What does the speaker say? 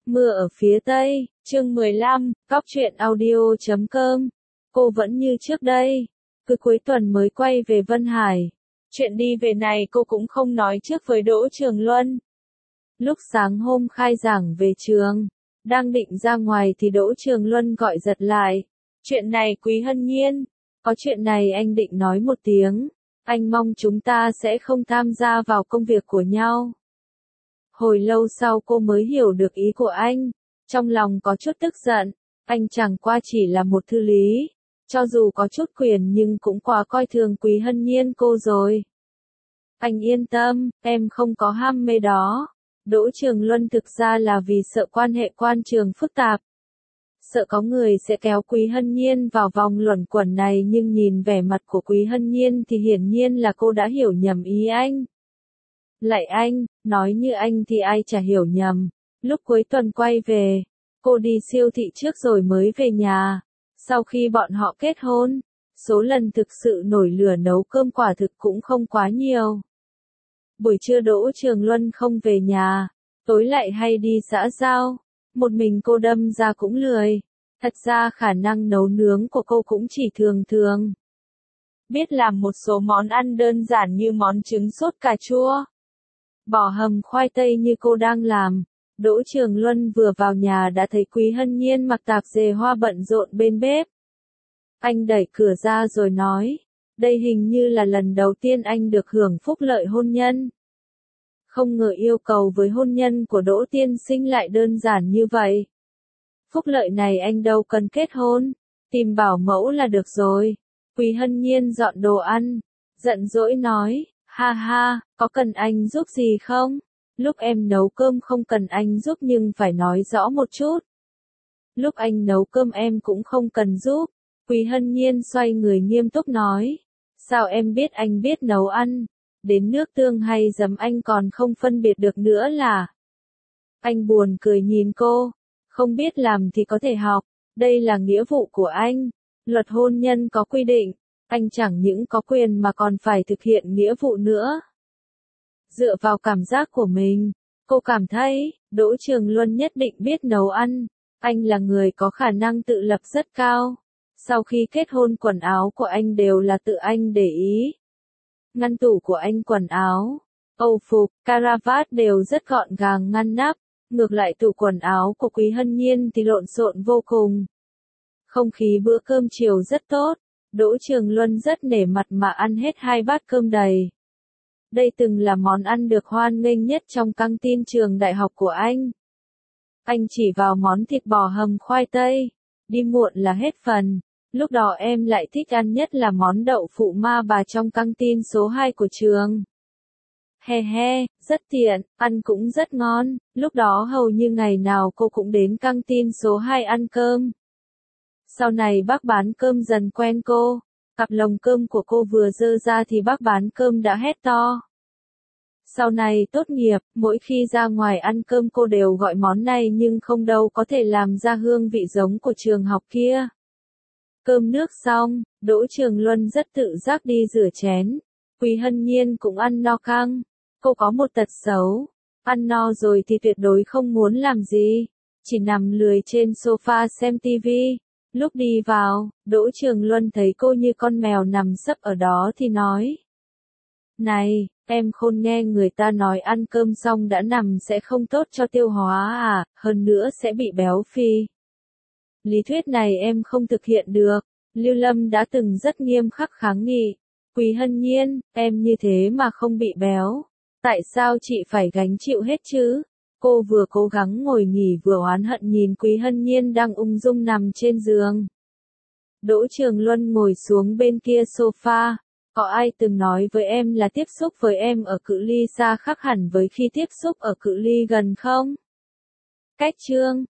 Mưa ở phía Tây, chương 15, Cóc truyện audio.com. Cô vẫn như trước đây, cứ cuối tuần mới quay về Vân Hải. Chuyện đi về này cô cũng không nói trước với Đỗ Trường Luân. Lúc sáng hôm khai giảng về trường, đang định ra ngoài thì Đỗ Trường Luân gọi giật lại. Chuyện này Quý Hân Nhiên, có chuyện này anh định nói một tiếng. Anh mong chúng ta sẽ không tham gia vào công việc của nhau. Hồi lâu sau cô mới hiểu được ý của anh, trong lòng có chút tức giận, anh chẳng qua chỉ là một thư lý, cho dù có chút quyền nhưng cũng quá coi thường Quý Hân Nhiên cô rồi. Anh yên tâm, em không có ham mê đó. Đỗ Trường Luân thực ra là vì sợ quan hệ quan trường phức tạp. Sợ có người sẽ kéo Quý Hân Nhiên vào vòng luẩn quẩn này, nhưng nhìn vẻ mặt của Quý Hân Nhiên thì hiển nhiên là cô đã hiểu nhầm ý anh. Lạy anh, nói như anh thì ai chả hiểu nhầm. Lúc cuối tuần quay về, cô đi siêu thị trước rồi mới về nhà. Sau khi bọn họ kết hôn, số lần thực sự nổi lửa nấu cơm quả thực cũng không quá nhiều. Buổi trưa Đỗ Trường Luân không về nhà, tối lại hay đi xã giao. Một mình cô đâm ra cũng lười. Thật ra khả năng nấu nướng của cô cũng chỉ thường thường. Biết làm một số món ăn đơn giản như món trứng sốt cà chua, bò hầm khoai tây như cô đang làm. Đỗ Trường Luân vừa vào nhà đã thấy Quý Hân Nhiên mặc tạp dề hoa bận rộn bên bếp. Anh đẩy cửa ra rồi nói, đây hình như là lần đầu tiên anh được hưởng phúc lợi hôn nhân. Không ngờ yêu cầu với hôn nhân của Đỗ tiên sinh lại đơn giản như vậy. Phúc lợi này anh đâu cần kết hôn, tìm bảo mẫu là được rồi. Quý Hân Nhiên dọn đồ ăn, giận dỗi nói, ha ha, có cần anh giúp gì không? Lúc em nấu cơm không cần anh giúp nhưng phải nói rõ một chút. Lúc anh nấu cơm em cũng không cần giúp. Quý Hân Nhiên xoay người nghiêm túc nói, sao em biết anh biết nấu ăn? Đến nước tương hay giấm anh còn không phân biệt được nữa là? Anh buồn cười nhìn cô, không biết làm thì có thể học, đây là nghĩa vụ của anh. Luật hôn nhân có quy định, anh chẳng những có quyền mà còn phải thực hiện nghĩa vụ nữa. Dựa vào cảm giác của mình, cô cảm thấy, Đỗ Trường Luân nhất định biết nấu ăn. Anh là người có khả năng tự lập rất cao. Sau khi kết hôn quần áo của anh đều là tự anh để ý. Ngăn tủ của anh quần áo, âu phục, caravat đều rất gọn gàng ngăn nắp. Ngược lại tủ quần áo của Quý Hân Nhiên thì lộn xộn vô cùng. Không khí bữa cơm chiều rất tốt. Đỗ Trường Luân rất nể mặt mà ăn hết 2 bát cơm đầy. Đây từng là món ăn được hoan nghênh nhất trong căng tin trường đại học của anh. Anh chỉ vào món thịt bò hầm khoai tây. Đi muộn là hết phần. Lúc đó em lại thích ăn nhất là món đậu phụ ma bà trong căng tin số 2 của trường. He he, rất tiện, ăn cũng rất ngon. Lúc đó hầu như ngày nào cô cũng đến căng tin số 2 ăn cơm. Sau này bác bán cơm dần quen cô. Cặp lồng cơm của cô vừa dơ ra thì bác bán cơm đã hét to. Sau này tốt nghiệp, mỗi khi ra ngoài ăn cơm cô đều gọi món này nhưng không đâu có thể làm ra hương vị giống của trường học kia. Cơm nước xong, Đỗ Trường Luân rất tự giác đi rửa chén. Quý Hân Nhiên cũng ăn no căng. Cô có một tật xấu, ăn no rồi thì tuyệt đối không muốn làm gì, chỉ nằm lười trên sofa xem tivi. Lúc đi vào, Đỗ Trường Luân thấy cô như con mèo nằm sấp ở đó thì nói. Này, em khôn nghe người ta nói ăn cơm xong đã nằm sẽ không tốt cho tiêu hóa à, hơn nữa sẽ bị béo phì. Lý thuyết này em không thực hiện được, Lưu Lâm đã từng rất nghiêm khắc kháng nghị. Quý Hân Nhiên, em như thế mà không bị béo. Tại sao chị phải gánh chịu hết chứ? Cô vừa cố gắng ngồi nghỉ vừa oán hận nhìn Quý Hân Nhiên đang ung dung nằm trên giường. Đỗ Trường Luân ngồi xuống bên kia sofa. Có ai từng nói với em là tiếp xúc với em ở cự ly xa khác hẳn với khi tiếp xúc ở cự ly gần không? Cách chương